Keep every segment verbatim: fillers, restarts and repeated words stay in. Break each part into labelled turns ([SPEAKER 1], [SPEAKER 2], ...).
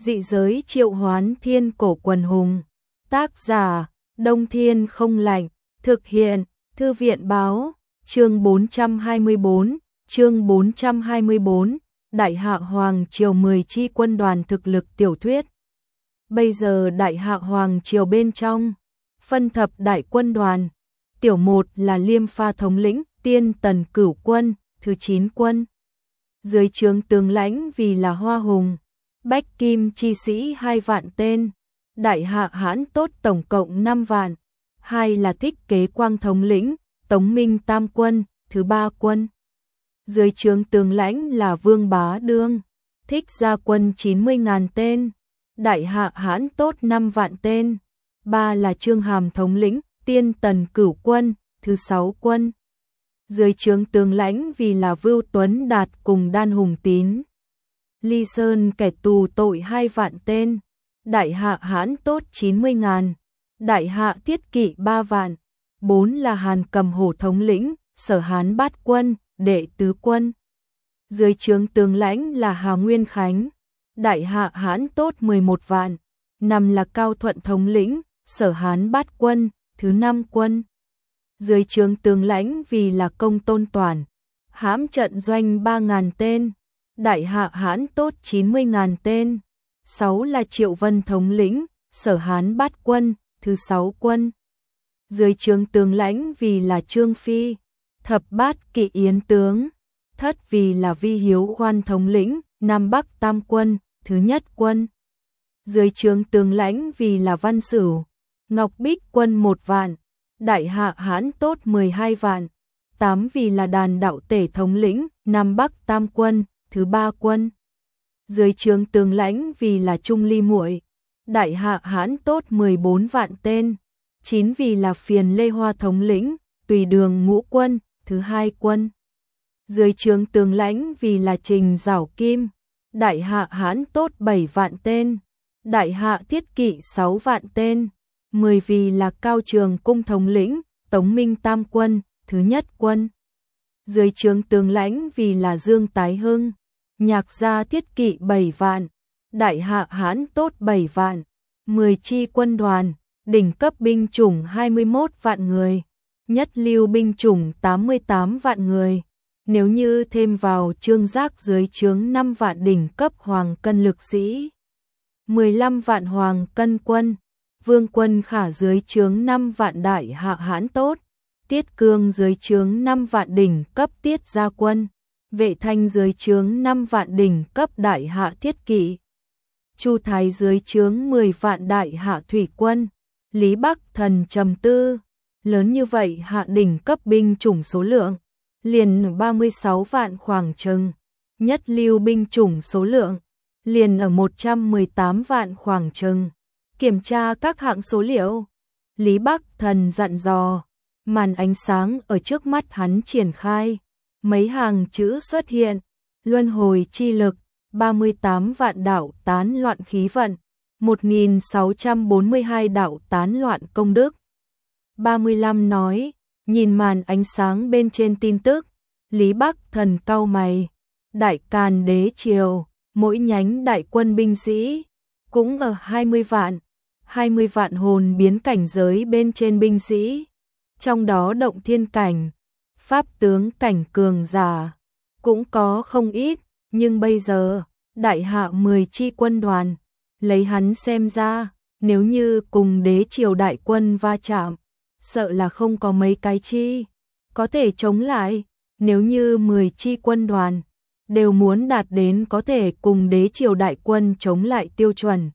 [SPEAKER 1] Dị giới triệu hoán thiên cổ quần hùng. Tác giả, Đông Thiên Không Lạnh. Thực hiện, Thư viện báo. Chương bốn trăm hai mươi bốn, chương bốn trăm hai mươi bốn, Đại Hạ Hoàng Triều mười chi quân đoàn thực lực tiểu thuyết. Bây giờ Đại Hạ Hoàng Triều bên trong, phân thập đại quân đoàn. Tiểu một là Liêm Pha thống lĩnh, Tiên Tần Cửu quân, thứ chín quân. Dưới trướng tướng lãnh vì là Hoa Hùng, Bách Kim chi sĩ hai vạn tên. Đại Hạ Hãn Tốt tổng cộng năm vạn. Hai là Thích Kế Quang thống lĩnh, Tống Minh tam quân, thứ ba quân. Dưới trướng tướng lãnh là Vương Bá Đương, Thích Gia quân chín mươi ngàn tên. Đại Hạ Hãn Tốt năm vạn tên. Ba là Trương Hàm thống lĩnh, Tiên Tần Cửu quân, thứ sáu quân. Dưới trướng tướng lãnh vì là Vưu Tuấn Đạt cùng Đan Hùng Tín. Ly Sơn kẻ tù tội hai vạn tên. Đại Hạ Hãn Tốt chín mươi ngàn. Đại Hạ Thiết Kỵ ba vạn. Bốn là Hàn Cầm Hổ thống lĩnh, Sở Hán bát quân, đệ tứ quân. Dưới trướng tướng lãnh là Hà Nguyên Khánh. Đại Hạ Hãn Tốt mười một vạn. Năm là Cao Thuận thống lĩnh, Sở Hán bát quân, thứ năm quân. Dưới trướng tướng lãnh vì là Công Tôn Toản, hãm trận doanh ba ngàn tên. Đại Hạ Hãn Tốt chín mươi ngàn tên. Sáu là Triệu Vân thống lĩnh, Sở Hán bát quân, thứ sáu quân. Dưới trướng tướng lãnh vì là Trương Phi, thập bát kỵ yến tướng. Thất vì là Vi Hiếu Khoan thống lĩnh, Nam Bắc tam quân, thứ nhất quân. Dưới trướng tướng lãnh vì là Văn Sửu, Ngọc Bích quân một vạn. Đại Hạ Hãn Tốt mười hai vạn. Tám vì là Đàn Đạo Tể thống lĩnh, Nam Bắc tam quân, thứ ba quân. Dưới trướng tướng lãnh vì là Trung Ly Muội. Đại Hạ Hãn Tốt mười bốn vạn tên. Chín vì là Phiền Lê Hoa thống lĩnh, Tùy Đường ngũ quân, thứ hai quân. Dưới trướng tướng lãnh vì là Trình Giảo Kim. Đại Hạ Hãn Tốt bảy vạn tên. Đại Hạ Thiết Kỵ sáu vạn tên. Mười vì là Cao Trường Cung thống lĩnh, Tống Minh tam quân, thứ nhất quân. Dưới trướng tướng lãnh vì là Dương Tái Hưng. Nhạc Gia Thiết Kỵ bảy vạn. Đại Hạ Hãn Tốt bảy vạn. Mười chi quân đoàn, đỉnh cấp binh chủng hai mươi mốt vạn người. Nhất lưu binh chủng tám mươi tám vạn người. Nếu như thêm vào Trương Giác dưới trướng năm vạn đỉnh cấp hoàng cân lực sĩ. mười lăm vạn hoàng cân quân. Vương Quân Khả dưới trướng năm vạn Đại Hạ Hãn Tốt. Tiết Cương dưới trướng năm vạn đỉnh cấp Tiết Gia quân. Vệ Thanh dưới trướng năm vạn đỉnh cấp Đại Hạ Thiết Kỵ. Chu Thái dưới trướng mười vạn Đại Hạ Thủy quân. Lý Bắc Thần trầm tư, lớn như vậy hạ đỉnh cấp binh chủng số lượng, liền ba mươi sáu vạn khoảng chừng. Nhất lưu binh chủng số lượng, liền ở một trăm mười tám vạn khoảng chừng. Kiểm tra các hạng số liệu. Lý Bắc Thần dặn dò, màn ánh sáng ở trước mắt hắn triển khai. Mấy hàng chữ xuất hiện, luân hồi chi lực, ba mươi tám vạn đạo tán loạn khí vận, một nghìn sáu trăm bốn mươi hai đạo tán loạn công đức. ba mươi lăm nói, nhìn màn ánh sáng bên trên tin tức, Lý Bắc Thần cau mày. Đại Càn Đế Triều, mỗi nhánh đại quân binh sĩ, cũng ở hai mươi vạn. hai mươi vạn hồn biến cảnh giới bên trên binh sĩ. Trong đó động thiên cảnh, pháp tướng cảnh cường giả, cũng có không ít. Nhưng bây giờ, Đại Hạ mười chi quân đoàn, lấy hắn xem ra, nếu như cùng đế triều đại quân va chạm, sợ là không có mấy cái chi có thể chống lại. Nếu như mười chi quân đoàn đều muốn đạt đến có thể cùng đế triều đại quân chống lại tiêu chuẩn,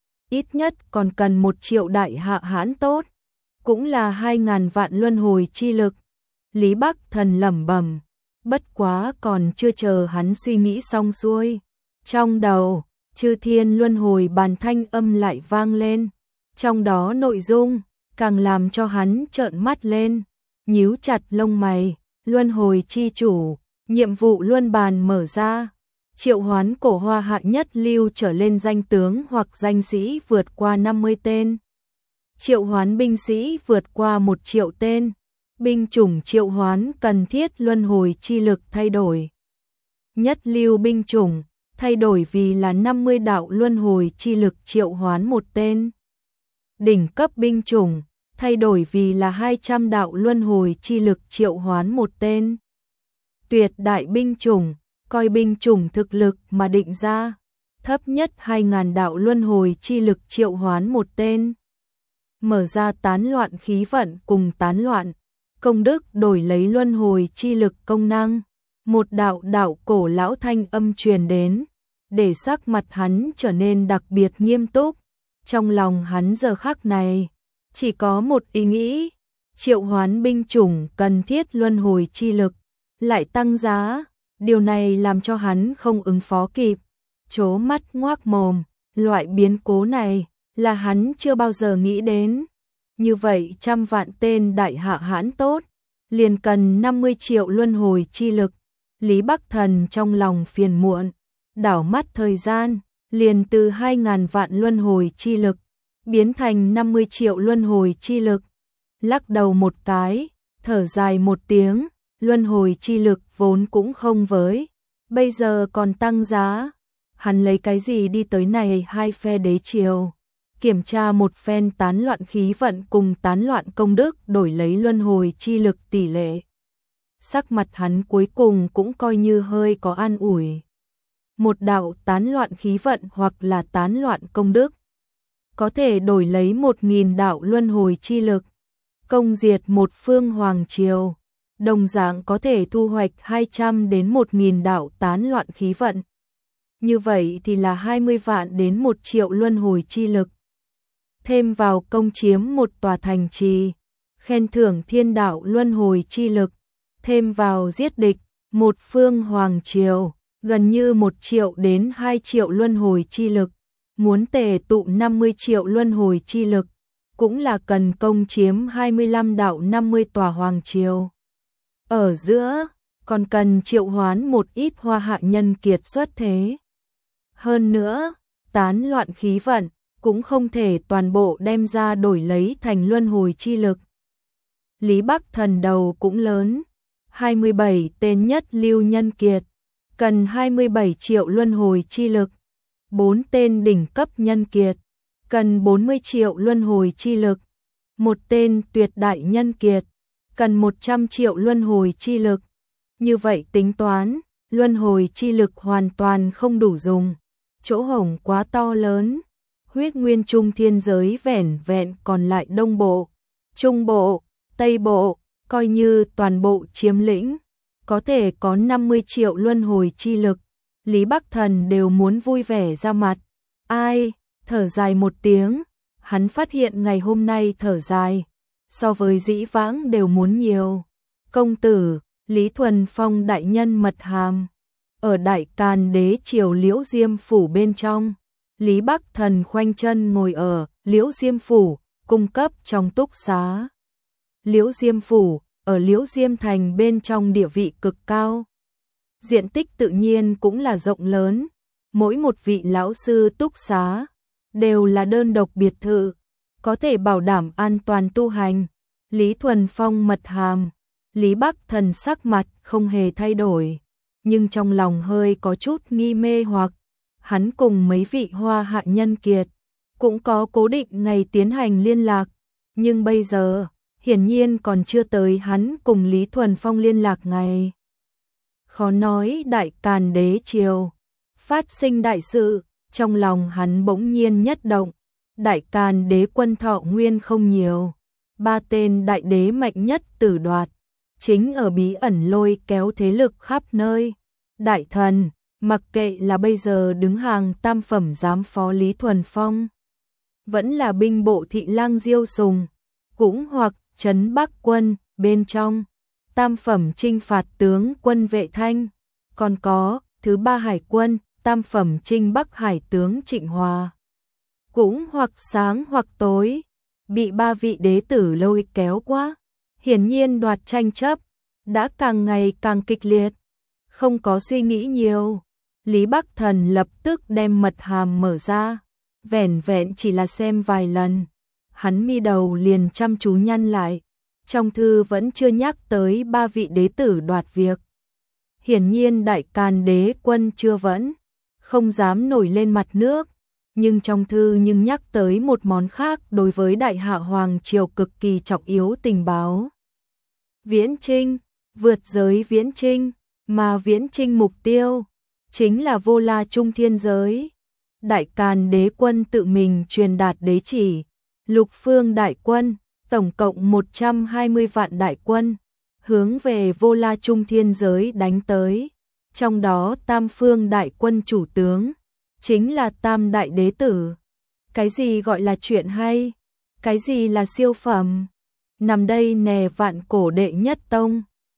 [SPEAKER 1] ít nhất còn cần một triệu Đại Hạ Hãn Tốt, cũng là hai ngàn vạn luân hồi chi lực. Lý Bắc Thần lẩm bẩm, bất quá còn chưa chờ hắn suy nghĩ xong xuôi, trong đầu Chư Thiên luân hồi bàn thanh âm lại vang lên. Trong đó nội dung càng làm cho hắn trợn mắt lên, nhíu chặt lông mày. Luân hồi chi chủ, nhiệm vụ luân bàn mở ra. Triệu hoán cổ hoa hạ nhất lưu trở lên danh tướng hoặc danh sĩ vượt qua năm mươi tên. Triệu hoán binh sĩ vượt qua một triệu tên. Binh chủng triệu hoán cần thiết luân hồi chi lực thay đổi. Nhất lưu binh chủng, thay đổi vì là năm mươi đạo luân hồi chi lực triệu hoán một tên. Đỉnh cấp binh chủng, thay đổi vì là hai trăm đạo luân hồi chi lực triệu hoán một tên. Tuyệt đại binh chủng, coi binh chủng thực lực mà định ra, thấp nhất hai nghìn đạo luân hồi chi lực triệu hoán một tên. Mở ra tán loạn khí vận cùng tán loạn, công đức đổi lấy luân hồi chi lực công năng. Một đạo đạo cổ lão thanh âm truyền đến, để sắc mặt hắn trở nên đặc biệt nghiêm túc. Trong lòng hắn giờ khắc này, chỉ có một ý nghĩ, triệu hoán binh chủng cần thiết luân hồi chi lực, lại tăng giá, điều này làm cho hắn không ứng phó kịp, trố mắt ngoác mồm, loại biến cố này là hắn chưa bao giờ nghĩ đến. Như vậy trăm vạn tên đại hạ hãn tốt, liền cần năm mươi triệu luân hồi chi lực. Lý Bắc Thần trong lòng phiền muộn, đảo mắt thời gian, liền từ hai nghìn vạn luân hồi chi lực, biến thành năm mươi triệu luân hồi chi lực. Lắc đầu một cái, thở dài một tiếng, luân hồi chi lực vốn cũng không với, bây giờ còn tăng giá. Hắn lấy cái gì đi tới này hai phe đế triều, kiểm tra một phen tán loạn khí vận cùng tán loạn công đức đổi lấy luân hồi chi lực tỷ lệ. Sắc mặt hắn cuối cùng cũng coi như hơi có an ủi. Một đạo tán loạn khí vận hoặc là tán loạn công đức, có thể đổi lấy một nghìn đạo luân hồi chi lực, công diệt một phương hoàng triều, đồng dạng có thể thu hoạch hai trăm đến một nghìn đạo tán loạn khí vận. Như vậy thì là hai mươi vạn đến một triệu luân hồi chi lực. Thêm vào công chiếm một tòa thành trì, khen thưởng thiên đạo luân hồi chi lực, thêm vào giết địch, một phương hoàng triều, gần như một triệu đến hai triệu luân hồi chi lực. Muốn tề tụ năm mươi triệu luân hồi chi lực, cũng là cần công chiếm hai mươi lăm đạo năm mươi tòa hoàng triều. Ở giữa, còn cần triệu hoán một ít hoa hạ nhân kiệt xuất thế. Hơn nữa, tán loạn khí vận, cũng không thể toàn bộ đem ra đổi lấy thành luân hồi chi lực. Lý Bắc Thần đầu cũng lớn, hai mươi bảy tên nhất lưu nhân kiệt, cần hai mươi bảy triệu luân hồi chi lực. bốn tên đỉnh cấp nhân kiệt, cần bốn mươi triệu luân hồi chi lực. một tên tuyệt đại nhân kiệt, cần một trăm triệu luân hồi chi lực. Như vậy tính toán, luân hồi chi lực hoàn toàn không đủ dùng, chỗ hổng quá to lớn. Huyết nguyên trung thiên giới vẻn vẹn còn lại đông bộ, trung bộ, tây bộ, coi như toàn bộ chiếm lĩnh, có thể có năm mươi triệu luân hồi chi lực. Lý Bắc Thần đều muốn vui vẻ ra mặt. Ai, thở dài một tiếng, hắn phát hiện ngày hôm nay thở dài, so với dĩ vãng đều muốn nhiều. Công tử, Lý Thuần Phong đại nhân mật hàm, ở Đại Càn Đế triều Liễu Diêm phủ bên trong. Lý Bắc Thần khoanh chân ngồi ở Liễu Diêm phủ, cung cấp trong túc xá. Liễu Diêm phủ, ở Liễu Diêm thành bên trong địa vị cực cao. Diện tích tự nhiên cũng là rộng lớn, mỗi một vị lão sư túc xá đều là đơn độc biệt thự, có thể bảo đảm an toàn tu hành. Lý Thuần Phong mật hàm, Lý Bắc Thần sắc mặt không hề thay đổi, nhưng trong lòng hơi có chút nghi mê hoặc. Hắn cùng mấy vị hoa hạ nhân kiệt cũng có cố định ngày tiến hành liên lạc, nhưng bây giờ hiển nhiên còn chưa tới hắn cùng Lý Thuần Phong liên lạc ngày. Khó nói Đại Càn Đế triều phát sinh đại sự, trong lòng hắn bỗng nhiên nhất động. Đại Càn Đế quân thọ nguyên không nhiều, ba tên đại đế mạnh nhất tử đoạt, chính ở bí ẩn lôi kéo thế lực khắp nơi. Đại thần, mặc kệ là bây giờ đứng hàng tam phẩm giám phó Lý Thuần Phong, vẫn là binh bộ thị lang Diêu Sùng, cũng hoặc trấn Bắc quân bên trong, tam phẩm chinh phạt tướng quân Vệ Thanh, còn có thứ ba hải quân, tam phẩm chinh Bắc hải tướng Trịnh Hòa, cũng hoặc sáng hoặc tối, bị ba vị đế tử lôi kéo quá, hiển nhiên đoạt tranh chấp đã càng ngày càng kịch liệt. Không có suy nghĩ nhiều, Lý Bắc Thần lập tức đem mật hàm mở ra, vẻn vẹn chỉ là xem vài lần, hắn mi đầu liền chăm chú nhăn lại. Trong thư vẫn chưa nhắc tới ba vị đế tử đoạt việc. Hiển nhiên Đại Càn Đế quân chưa vẫn không dám nổi lên mặt nước, nhưng trong thư nhưng nhắc tới một món khác đối với Đại Hạ Hoàng triều cực kỳ trọng yếu tình báo. Viễn chinh, vượt giới viễn chinh, mà viễn chinh mục tiêu chính là Vô La Trung Thiên giới. Đại Càn đế quân tự mình truyền đạt đế chỉ, lục phương đại quân, tổng cộng một trăm hai mươi vạn đại quân, hướng về Vô La Trung Thiên giới đánh tới. Trong đó tam phương đại quân chủ tướng chính là tam đại đế tử. Cái gì gọi là chuyện hay? Cái gì là siêu phẩm? Nằm đây nè vạn cổ đệ nhất tông.